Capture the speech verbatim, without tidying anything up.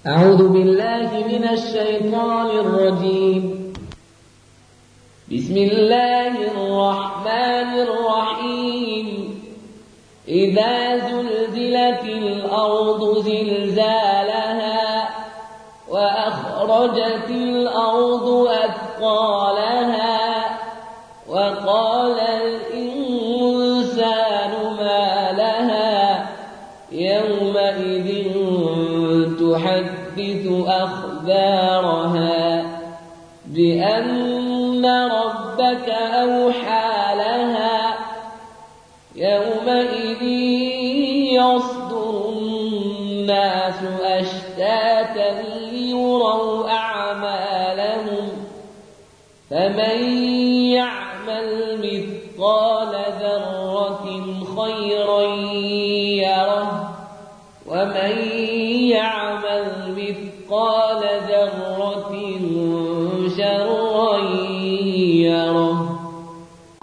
أعوذ بالله من الشيطان الرجيم. بسم الله الرحمن الرحيم. إذا زلزلت الأرض زلزالها وأخرجت الأرض أثقالها وقال الإنسان ما لها يومئذ تحدث أخبارها بأن ربك أوحى لها يومئذ يصدر الناس أشتاتا ليروا أعمالهم فمن يعمل مثقال ذرة خيرا يره ومن يعمل مثقال ذرة شرا يره.